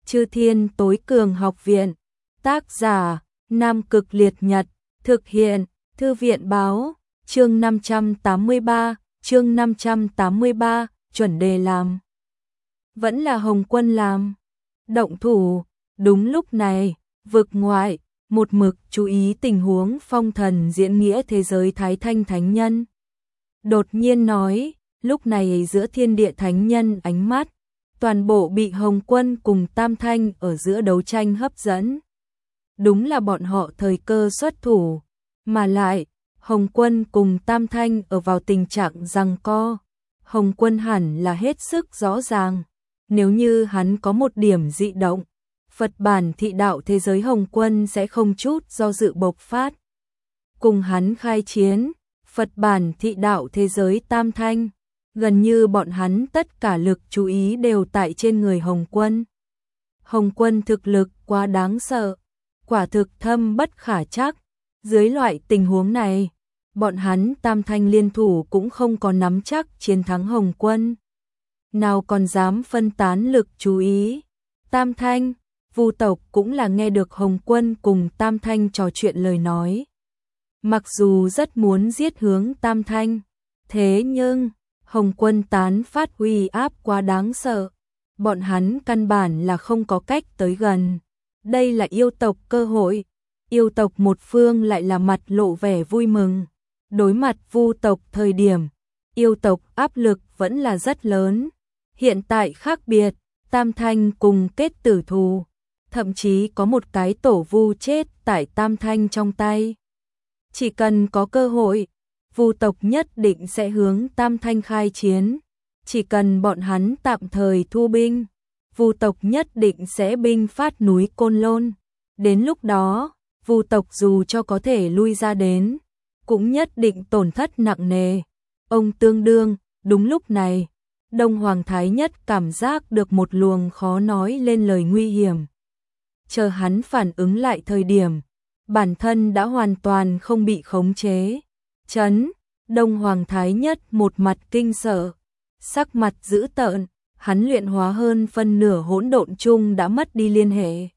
Chư Thiên Tối Cường Học Viện. Tác giả: Nam Cực Liệt Nhật. Thực hiện: Thư viện báo. Chương 583, chuẩn đề làm. Vẫn là Hồng Quân làm. Động thủ. Đúng lúc này, vực ngoại, một mực chú ý tình huống phong thần diễn nghĩa thế giới Thái Thanh Thánh Nhân. Đột nhiên nói, lúc này giữa thiên địa thánh nhân ánh mắt, toàn bộ bị Hồng Quân cùng Tam Thanh ở giữa đấu tranh hấp dẫn. Đúng là bọn họ thời cơ xuất thủ, mà lại, Hồng Quân cùng Tam Thanh ở vào tình trạng giằng co. Hồng Quân hẳn là hết sức rõ ràng, nếu như hắn có một điểm dị động, Phật bản thị đạo thế giới Hồng Quân sẽ không chút do dự bộc phát. Cùng hắn khai chiến, Phật bản thị đạo thế giới Tam Thanh, gần như bọn hắn tất cả lực chú ý đều tại trên người Hồng Quân. Hồng Quân thực lực quá đáng sợ, quả thực thâm bất khả trắc, dưới loại tình huống này, bọn hắn Tam Thanh liên thủ cũng không có nắm chắc chiến thắng Hồng Quân. Nào còn dám phân tán lực chú ý. Tam Thanh, Vu tộc cũng là nghe được Hồng Quân cùng Tam Thanh trò chuyện lời nói. Mặc dù rất muốn giết hướng Tam Thanh, thế nhưng Hồng Quân tán phát uy áp quá đáng sợ, bọn hắn căn bản là không có cách tới gần. Đây là yêu tộc cơ hội, yêu tộc một phương lại là mặt lộ vẻ vui mừng. Đối mặt Vu tộc thời điểm, yêu tộc áp lực vẫn là rất lớn. Hiện tại khác biệt, Tam Thanh cùng kết tử thù, thậm chí có một cái tổ Vu chết tại Tam Thanh trong tay. Chỉ cần có cơ hội, Vu tộc nhất định sẽ hướng Tam Thanh khai chiến. Chỉ cần bọn hắn tạm thời thu binh, Vu tộc nhất định sẽ binh phát núi Côn Lôn. Đến lúc đó, Vu tộc dù cho có thể lui ra đến, cũng nhất định tổn thất nặng nề. Ông tương đương, đúng lúc này, Đông Hoàng Thái Nhất cảm giác được một luồng khó nói lên lời nguy hiểm. Chờ hắn phản ứng lại thời điểm, bản thân đã hoàn toàn không bị khống chế. Đông Hoàng Thái Nhất một mặt kinh sợ, sắc mặt dữ tợn, hắn luyện hóa hơn phân nửa hỗn độn chung đã mất đi liên hệ.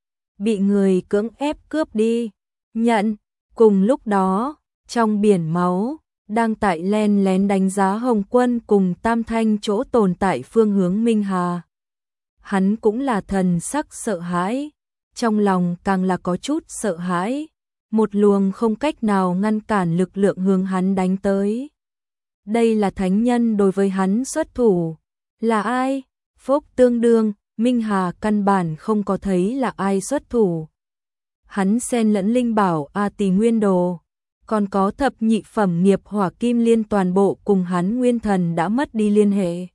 Bị người cưỡng ép cướp đi. Nhận, cùng lúc đó, trong biển máu, đang tại len lén đánh giá Hồng Quân cùng Tam Thanh chỗ tồn tại phương hướng Minh Hà. Hắn cũng là thần sắc sợ hãi, trong lòng càng là có chút sợ hãi, một luồng không cách nào ngăn cản lực lượng hướng hắn đánh tới. Đây là thánh nhân đối với hắn xuất thủ. Là ai? Phốc tương đương, Minh Hà căn bản không có thấy là ai xuất thủ. Hắn xen lẫn linh bảo A Tỳ Nguyên Đồ, còn có thập nhị phẩm nghiệp hỏa kim liên toàn bộ cùng hắn nguyên thần đã mất đi liên hệ.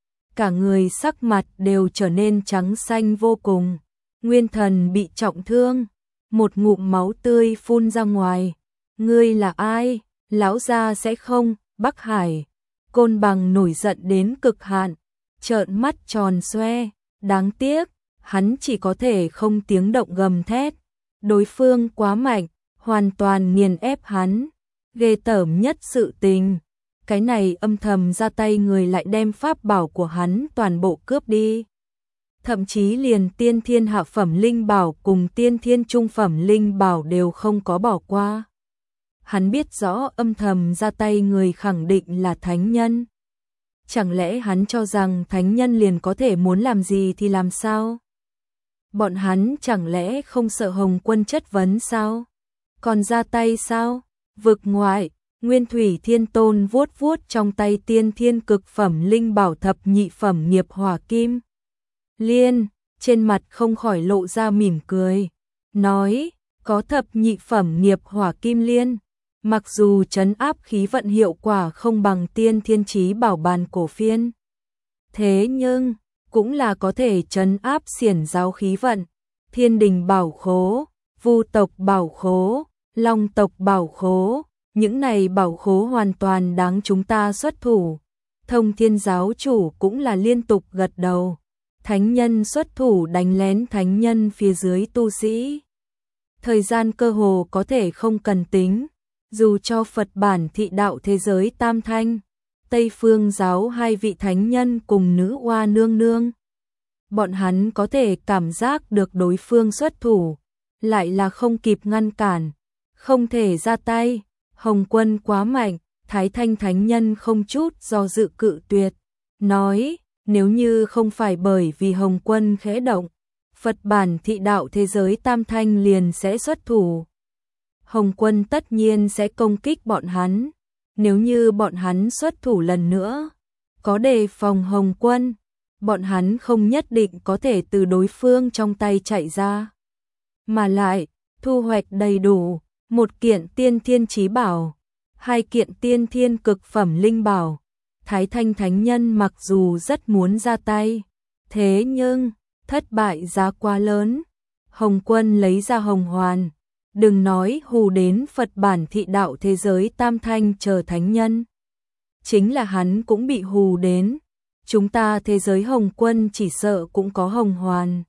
Cả người sắc mặt đều trở nên trắng xanh vô cùng, nguyên thần bị trọng thương, một ngụm máu tươi phun ra ngoài. Ngươi là ai? Lão gia sẽ không. Bắc Hải, Côn Bằng nổi giận đến cực hạn, trợn mắt tròn xoe, đáng tiếc, hắn chỉ có thể không tiếng động gầm thét. Đối phương quá mạnh, hoàn toàn nghiền ép hắn. Ghê tởm nhất sự tình, cái này âm thầm ra tay người lại đem pháp bảo của hắn toàn bộ cướp đi. Thậm chí liền tiên thiên hạ phẩm linh bảo cùng tiên thiên trung phẩm linh bảo đều không có bỏ qua. Hắn biết rõ âm thầm ra tay người khẳng định là thánh nhân. Chẳng lẽ hắn cho rằng thánh nhân liền có thể muốn làm gì thì làm sao? Bọn hắn chẳng lẽ không sợ Hồng Quân chất vấn sao? Còn ra tay sao? Vực ngoại, Nguyên Thủy Thiên Tôn vuốt vuốt trong tay tiên thiên cực phẩm linh bảo thập nhị phẩm nghiệp hỏa kim liên, trên mặt không khỏi lộ ra mỉm cười, nói, có thập nhị phẩm nghiệp hỏa kim liên, mặc dù trấn áp khí vận hiệu quả không bằng tiên thiên chí bảo bàn cổ phiên, thế nhưng cũng là có thể trấn áp xiển giáo khí vận. Thiên đình bảo khố, Vu tộc bảo khố, Long tộc bảo khố, những này bảo khố hoàn toàn đáng chúng ta xuất thủ. Thông Thiên giáo chủ cũng là liên tục gật đầu. Thánh nhân xuất thủ đánh lén thánh nhân phía dưới tu sĩ. Thời gian cơ hồ có thể không cần tính, dù cho Phật bản thị đạo thế giới Tam Thanh, Tây Phương giáo hai vị thánh nhân cùng nữ oa nương nương. bọn hắn có thể cảm giác được đối phương xuất thủ, lại là không kịp ngăn cản, không thể ra tay. Hồng Quân quá mạnh, Thái Thanh Thánh Nhân không chút do dự cự tuyệt, nói, nếu như không phải bởi vì Hồng Quân khẽ động, Phật bản thị đạo thế giới Tam Thanh liền sẽ xuất thủ. Hồng Quân tất nhiên sẽ công kích bọn hắn, nếu như bọn hắn xuất thủ lần nữa, có đề phòng Hồng Quân, bọn hắn không nhất định có thể từ đối phương trong tay chạy ra. Mà lại, thu hoạch đầy đủ, một kiện tiên thiên chí bảo, hai kiện tiên thiên cực phẩm linh bảo. Thái Thanh Thánh Nhân mặc dù rất muốn ra tay, thế nhưng, thất bại giá quá lớn. Hồng Quân lấy ra hồng hoàn, đừng nói hù đến Phật bản thị đạo thế giới Tam Thanh chờ thánh nhân. Chính là hắn cũng bị hù đến, chúng ta thế giới Hồng Quân chỉ sợ cũng có hồng hoàn.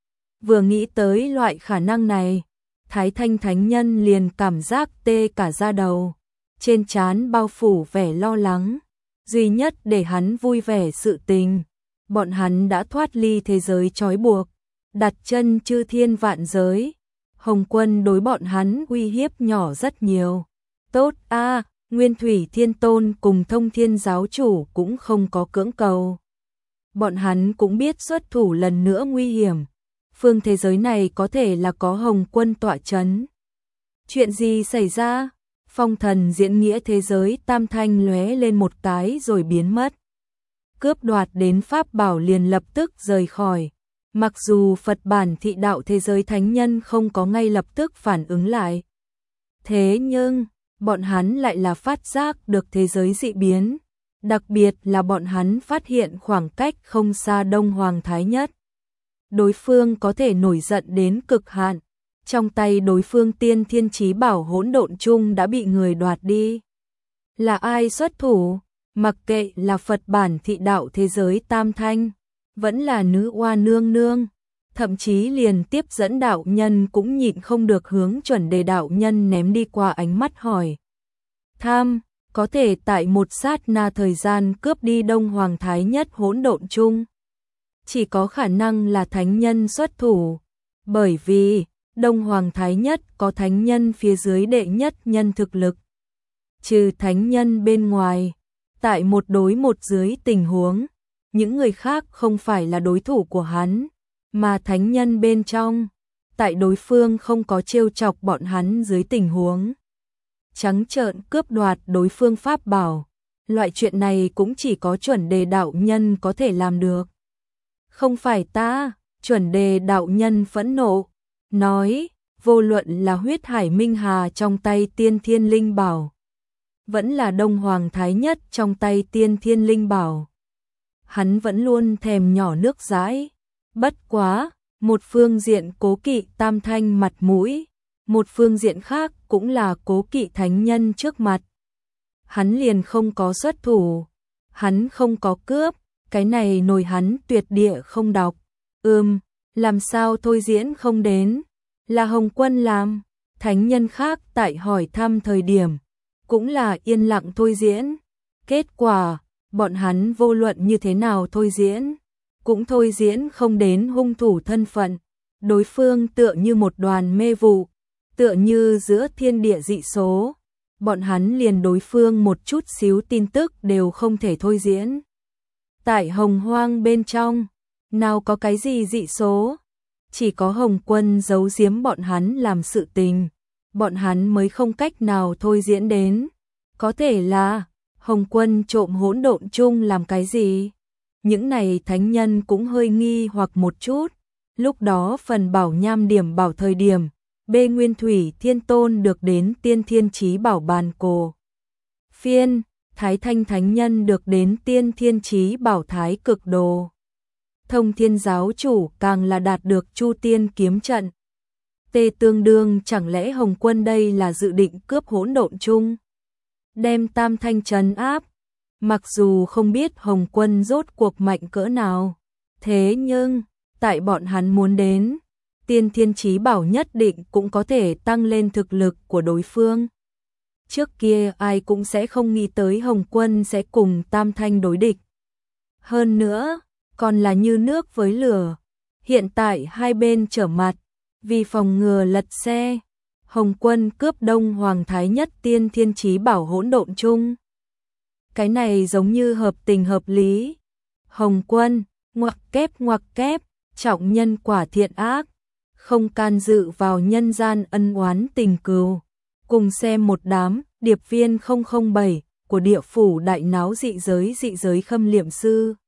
Vừa nghĩ tới loại khả năng này, Thái Thanh Thánh Nhân liền cảm giác tê cả da đầu, trên trán bao phủ vẻ lo lắng. Duy nhất để hắn vui vẻ sự tình, bọn hắn đã thoát ly thế giới trói buộc, đặt chân chư thiên vạn giới. Hồng Quân đối bọn hắn uy hiếp nhỏ rất nhiều. Tốt a, Nguyên Thủy Thiên Tôn cùng Thông Thiên Giáo Chủ cũng không có cưỡng cầu. Bọn hắn cũng biết xuất thủ lần nữa nguy hiểm. Phương thế giới này có thể là có Hồng Quân tọa chấn. Chuyện gì xảy ra? Phong thần diễn nghĩa thế giới Tam Thanh lóe lên một cái rồi biến mất. Cướp đoạt đến pháp bảo liền lập tức rời khỏi. Mặc dù Phật bản thị đạo thế giới thánh nhân không có ngay lập tức phản ứng lại. Thế nhưng, bọn hắn lại là phát giác được thế giới dị biến. Đặc biệt là bọn hắn phát hiện khoảng cách không xa Đông Hoàng Thái Nhất. Đối phương có thể nổi giận đến cực hạn. Trong tay đối phương tiên thiên chí bảo hỗn độn chung đã bị người đoạt đi. Là ai xuất thủ? Mặc kệ là Phật bản thị đạo thế giới Tam Thanh, vẫn là nữ oa nương nương, thậm chí liền tiếp dẫn đạo nhân cũng nhịn không được hướng Chuẩn Đề đạo nhân ném đi qua ánh mắt hỏi. Tham, có thể tại một sát na thời gian cướp đi Đông Hoàng Thái Nhất hỗn độn chung. Chỉ có khả năng là thánh nhân xuất thủ, bởi vì Đông Hoàng Thái Nhất có thánh nhân phía dưới đệ nhất nhân thực lực. Trừ thánh nhân bên ngoài, tại một đối một dưới tình huống, những người khác không phải là đối thủ của hắn, mà thánh nhân bên trong, tại đối phương không có trêu chọc bọn hắn dưới tình huống. Trắng trợn cướp đoạt đối phương pháp bảo, loại chuyện này cũng chỉ có Chuẩn Đề đạo nhân có thể làm được. Không phải ta, Chuẩn Đề đạo nhân phẫn nộ, nói, vô luận là huyết hải minh hà trong tay tiên thiên linh bảo, vẫn là Đông Hoàng Thái Nhất trong tay tiên thiên linh bảo. Hắn vẫn luôn thèm nhỏ nước dãi, bất quá, một phương diện cố kỵ Tam Thanh mặt mũi, một phương diện khác cũng là cố kỵ thánh nhân trước mặt. Hắn liền không có xuất thủ, hắn không có cướp, cái này nổi hắn tuyệt địa không đọc. Làm sao thôi diễn không đến, là Hồng Quân làm. Thánh nhân khác tại hỏi thăm thời điểm, cũng là yên lặng thôi diễn. Kết quả, bọn hắn vô luận như thế nào thôi diễn, cũng thôi diễn không đến hung thủ thân phận. Đối phương tựa như một đoàn mê vụ, tựa như giữa thiên địa dị số. Bọn hắn liền đối phương một chút xíu tin tức đều không thể thôi diễn. Tại Hồng Hoang bên trong, nào có cái gì dị số, chỉ có Hồng Quân giấu giếm bọn hắn làm sự tình, bọn hắn mới không cách nào thôi diễn đến. Có thể là Hồng Quân trộm hỗn độn chung làm cái gì? Những này thánh nhân cũng hơi nghi hoặc một chút. Lúc đó phần bảo nham điểm bảo thời điểm, bê Nguyên Thủy Thiên Tôn được đến tiên thiên chí bảo bàn cổ phiên, Thái Thanh Thánh Nhân được đến tiên thiên chí bảo thái cực đồ. Thông Thiên Giáo Chủ càng là đạt được Chu Tiên kiếm trận. Tê tương đương, chẳng lẽ Hồng Quân đây là dự định cướp hỗn độn chung, đem Tam Thanh trấn áp? Mặc dù không biết Hồng Quân rốt cuộc mạnh cỡ nào, thế nhưng tại bọn hắn muốn đến, tiên thiên chí bảo nhất định cũng có thể tăng lên thực lực của đối phương. Trước kia ai cũng sẽ không nghĩ tới Hồng Quân sẽ cùng Tam Thanh đối địch. Hơn nữa, còn là như nước với lửa. Hiện tại hai bên trở mặt, vì phòng ngừa lật xe, Hồng Quân cướp Đông Hoàng Thái Nhất Tiên Thiên Chí Bảo hỗn độn chung. Cái này giống như hợp tình hợp lý. Hồng Quân, ngoặc kép, trọng nhân quả thiện ác, không can dự vào nhân gian ân oán tình cừu. Cùng xem một đám điệp viên 007 của địa phủ đại náo dị giới khâm liệm sư.